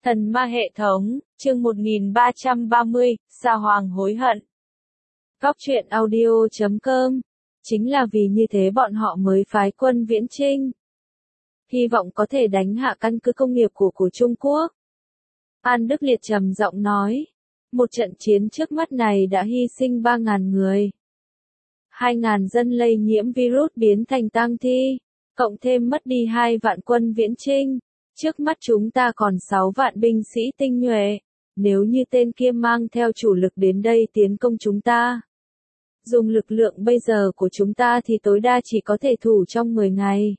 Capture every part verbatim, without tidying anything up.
Thần ma hệ thống, chương một nghìn ba trăm ba mươi, Sa Hoàng hối hận. Góc truyện audio chấm com. Chính là vì như thế bọn họ mới phái quân viễn chinh. Hy vọng có thể đánh hạ căn cứ công nghiệp của của Trung Quốc. An Đức Liệt trầm giọng nói. Một trận chiến trước mắt này đã hy sinh ba nghìn người. hai nghìn dân lây nhiễm virus biến thành tang thi. Cộng thêm mất đi hai vạn quân viễn chinh. Trước mắt chúng ta còn sáu vạn binh sĩ tinh nhuệ. Nếu như tên kia mang theo chủ lực đến đây tiến công chúng ta. Dùng lực lượng bây giờ của chúng ta thì tối đa chỉ có thể thủ trong mười ngày.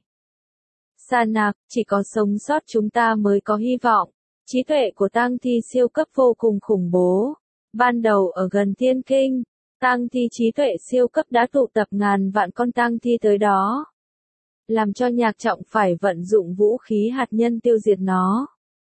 Sa Nạc, chỉ có sống sót chúng ta mới có hy vọng. Trí tuệ của tang thi siêu cấp vô cùng khủng bố. Ban đầu ở gần Thiên Kinh, tang thi trí tuệ siêu cấp đã tụ tập ngàn vạn con tang thi tới đó. Làm cho Nhạc Trọng phải vận dụng vũ khí hạt nhân tiêu diệt nó.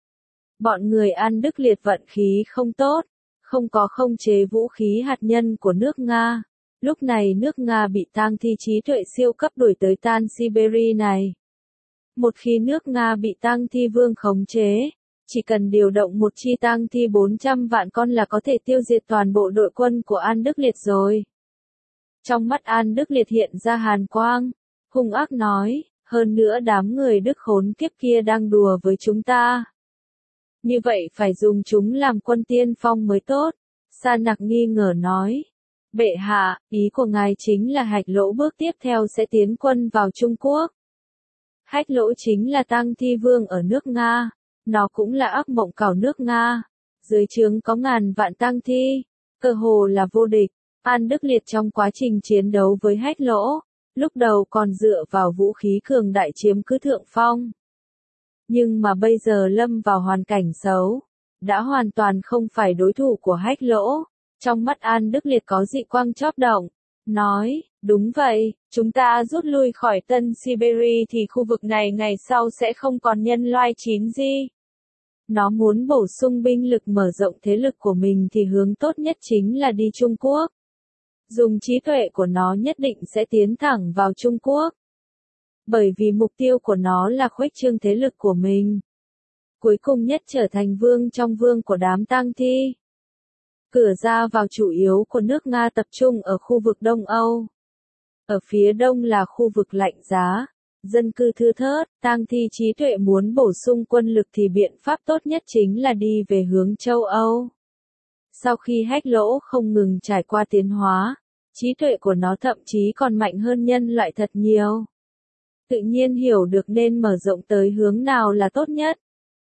Bọn người An Đức Liệt vận khí không tốt, không có khống chế vũ khí hạt nhân của nước Nga. Lúc này nước Nga bị tang thi trí tuệ siêu cấp đuổi tới Tan Siberia này. Một khi nước Nga bị tang thi vương khống chế, chỉ cần điều động một chi tang thi bốn trăm vạn con là có thể tiêu diệt toàn bộ đội quân của An Đức Liệt rồi. Trong mắt An Đức Liệt hiện ra hàn quang, hung ác nói, hơn nữa đám người Đức khốn kiếp kia đang đùa với chúng ta. Như vậy phải dùng chúng làm quân tiên phong mới tốt. Sa Nặc nghi ngờ nói. Bệ hạ, ý của ngài chính là Hạch Lỗ bước tiếp theo sẽ tiến quân vào Trung Quốc. Hạch Lỗ chính là tang thi vương ở nước Nga. Nó cũng là ác mộng cào nước Nga. Dưới trướng có ngàn vạn tang thi. Cơ hồ là vô địch. An Đức Liệt trong quá trình chiến đấu với Hạch Lỗ. Lúc đầu còn dựa vào vũ khí cường đại chiếm cứ thượng phong. Nhưng mà bây giờ lâm vào hoàn cảnh xấu. Đã hoàn toàn không phải đối thủ của Hạch Lỗ. Trong mắt An Đức Liệt có dị quang chóp động. Nói, đúng vậy, chúng ta rút lui khỏi Tân Siberia thì khu vực này ngày sau sẽ không còn nhân loại chín di. Nó muốn bổ sung binh lực mở rộng thế lực của mình thì hướng tốt nhất chính là đi Trung Quốc. Dùng trí tuệ của nó nhất định sẽ tiến thẳng vào Trung Quốc. Bởi vì mục tiêu của nó là khuếch trương thế lực của mình. Cuối cùng nhất trở thành vương trong vương của đám tang thi. Cửa ra vào chủ yếu của nước Nga tập trung ở khu vực Đông Âu. Ở phía đông là khu vực lạnh giá, dân cư thưa thớt, tang thi trí tuệ muốn bổ sung quân lực thì biện pháp tốt nhất chính là đi về hướng châu Âu. Sau khi Hạch Lỗ không ngừng trải qua tiến hóa, trí tuệ của nó thậm chí còn mạnh hơn nhân loại thật nhiều. Tự nhiên hiểu được nên mở rộng tới hướng nào là tốt nhất.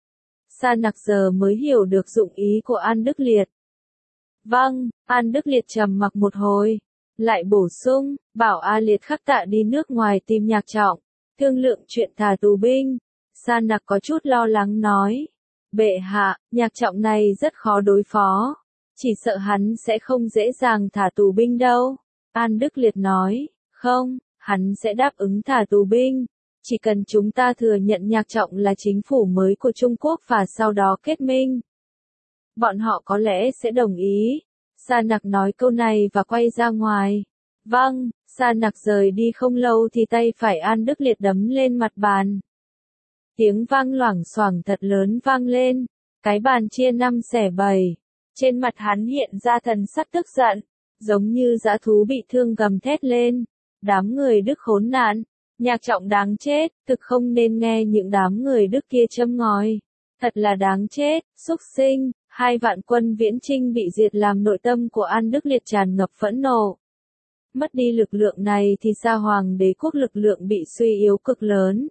Sa Nặc giờ mới hiểu được dụng ý của An Đức Liệt. Vâng, An Đức Liệt trầm mặc một hồi, lại bổ sung, bảo A Liệt khắc tạ đi nước ngoài tìm Nhạc Trọng, thương lượng chuyện thả tù binh. Sa Nặc có chút lo lắng nói, bệ hạ, Nhạc Trọng này rất khó đối phó, chỉ sợ hắn sẽ không dễ dàng thả tù binh đâu. An Đức Liệt nói, không, hắn sẽ đáp ứng thả tù binh, chỉ cần chúng ta thừa nhận Nhạc Trọng là chính phủ mới của Trung Quốc và sau đó kết minh. Bọn họ có lẽ sẽ đồng ý. Sa Nặc nói câu này và quay ra ngoài. Vâng, Sa Nặc rời đi không lâu thì tay phải An Đức Liệt đấm lên mặt bàn. Tiếng vang loảng xoảng thật lớn vang lên. Cái bàn chia năm xẻ bảy. Trên mặt hắn hiện ra thần sắc tức giận. Giống như dã thú bị thương gầm thét lên. Đám người Đức khốn nạn. Nhạc Trọng đáng chết. Thực không nên nghe những đám người Đức kia châm ngòi. Thật là đáng chết, xúc sinh. Hai vạn quân viễn chinh bị diệt làm nội tâm của An Đức Liệt tràn ngập phẫn nộ. Mất đi lực lượng này thì Sa Hoàng đế quốc lực lượng bị suy yếu cực lớn.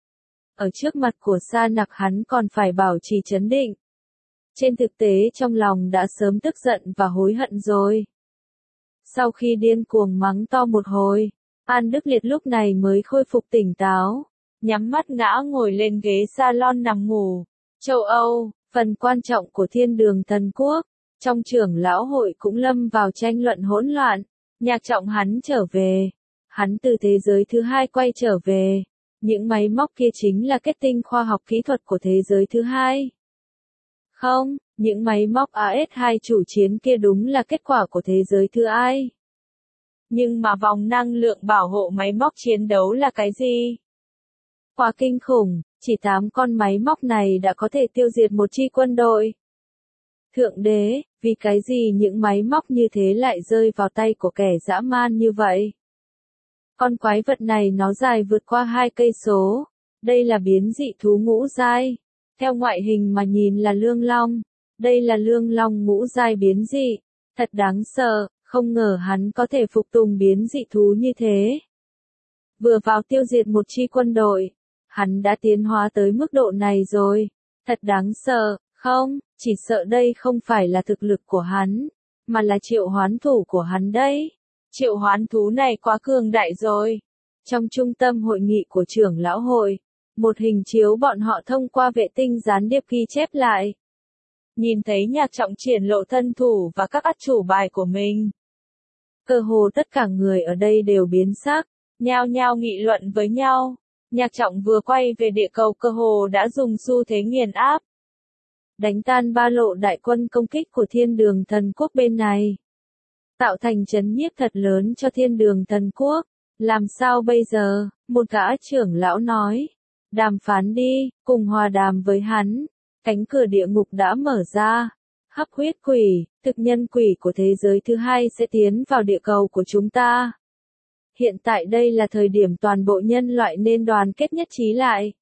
Ở trước mặt của Sa Nặc hắn còn phải bảo trì trấn định. Trên thực tế trong lòng đã sớm tức giận và hối hận rồi. Sau khi điên cuồng mắng to một hồi, An Đức Liệt lúc này mới khôi phục tỉnh táo. Nhắm mắt ngã ngồi lên ghế salon nằm ngủ. Châu Âu. Phần quan trọng của Thiên Đường Thần Quốc, trong trưởng lão hội cũng lâm vào tranh luận hỗn loạn. Nhạc Trọng hắn trở về. Hắn từ thế giới thứ hai quay trở về. Những máy móc kia chính là kết tinh khoa học kỹ thuật của thế giới thứ hai. Không, những máy móc A S hai chủ chiến kia đúng là kết quả của thế giới thứ hai. Nhưng mà vòng năng lượng bảo hộ máy móc chiến đấu là cái gì? Quá kinh khủng, chỉ tám con máy móc này đã có thể tiêu diệt một chi quân đội. Thượng đế, vì cái gì những máy móc như thế lại rơi vào tay của kẻ dã man như vậy? Con quái vật này nó dài vượt qua hai cây số. Đây là biến dị thú ngũ giai. Theo ngoại hình mà nhìn là lương long. Đây là lương long ngũ giai biến dị. Thật đáng sợ, không ngờ hắn có thể phục tùng biến dị thú như thế. Vừa vào tiêu diệt một chi quân đội. Hắn đã tiến hóa tới mức độ này rồi. Thật đáng sợ, không, chỉ sợ đây không phải là thực lực của hắn, mà là triệu hoán thủ của hắn đấy. Triệu hoán thú này quá cường đại rồi. Trong trung tâm hội nghị của trưởng lão hội, một hình chiếu bọn họ thông qua vệ tinh gián điệp ghi chép lại. Nhìn thấy Nhạc Trọng triển lộ thân thủ và các át chủ bài của mình. Cơ hồ tất cả người ở đây đều biến sắc, nhao nhao nghị luận với nhau. Nhạc Trọng vừa quay về địa cầu cơ hồ đã dùng xu thế nghiền áp. Đánh tan ba lộ đại quân công kích của Thiên Đường Thần Quốc bên này. Tạo thành chấn nhiếp thật lớn cho Thiên Đường Thần Quốc. Làm sao bây giờ? Một gã trưởng lão nói. Đàm phán đi, cùng hòa đàm với hắn. Cánh cửa địa ngục đã mở ra. Hấp huyết quỷ, thực nhân quỷ của thế giới thứ hai sẽ tiến vào địa cầu của chúng ta. Hiện tại đây là thời điểm toàn bộ nhân loại nên đoàn kết nhất trí lại.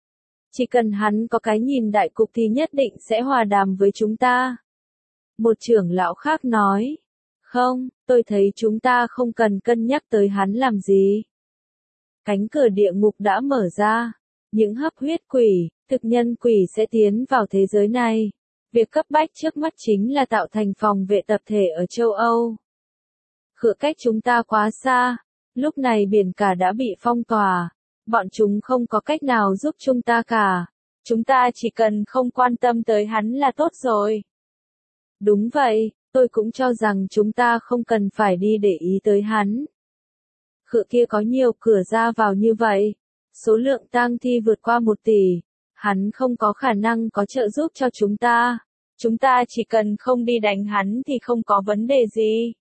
Chỉ cần hắn có cái nhìn đại cục thì nhất định sẽ hòa đàm với chúng ta. Một trưởng lão khác nói. Không, tôi thấy chúng ta không cần cân nhắc tới hắn làm gì. Cánh cửa địa ngục đã mở ra. Những hấp huyết quỷ, thực nhân quỷ sẽ tiến vào thế giới này. Việc cấp bách trước mắt chính là tạo thành phòng vệ tập thể ở châu Âu. Khựa cách chúng ta quá xa. Lúc này biển cả đã bị phong tỏa. Bọn chúng không có cách nào giúp chúng ta cả. Chúng ta chỉ cần không quan tâm tới hắn là tốt rồi. Đúng vậy, tôi cũng cho rằng chúng ta không cần phải đi để ý tới hắn. Khựa kia có nhiều cửa ra vào như vậy. Số lượng tang thi vượt qua một tỷ. Hắn không có khả năng có trợ giúp cho chúng ta. Chúng ta chỉ cần không đi đánh hắn thì không có vấn đề gì.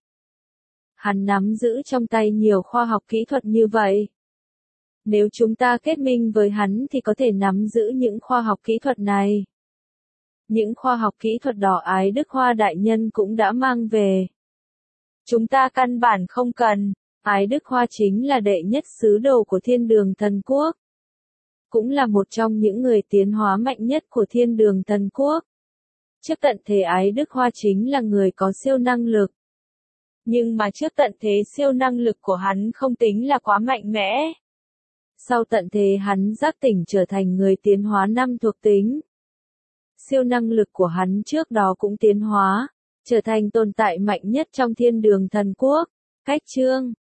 Hắn nắm giữ trong tay nhiều khoa học kỹ thuật như vậy. Nếu chúng ta kết minh với hắn thì có thể nắm giữ những khoa học kỹ thuật này. Những khoa học kỹ thuật đỏ Ái Đức Hoa đại nhân cũng đã mang về. Chúng ta căn bản không cần. Ái Đức Hoa chính là đệ nhất sứ đồ của Thiên Đường Thần Quốc. Cũng là một trong những người tiến hóa mạnh nhất của Thiên Đường Thần Quốc. Trước tận thế Ái Đức Hoa chính là người có siêu năng lực. Nhưng mà trước tận thế siêu năng lực của hắn không tính là quá mạnh mẽ. Sau tận thế hắn giác tỉnh trở thành người tiến hóa năm thuộc tính. Siêu năng lực của hắn trước đó cũng tiến hóa, trở thành tồn tại mạnh nhất trong Thiên Đường Thần Quốc. Cách chương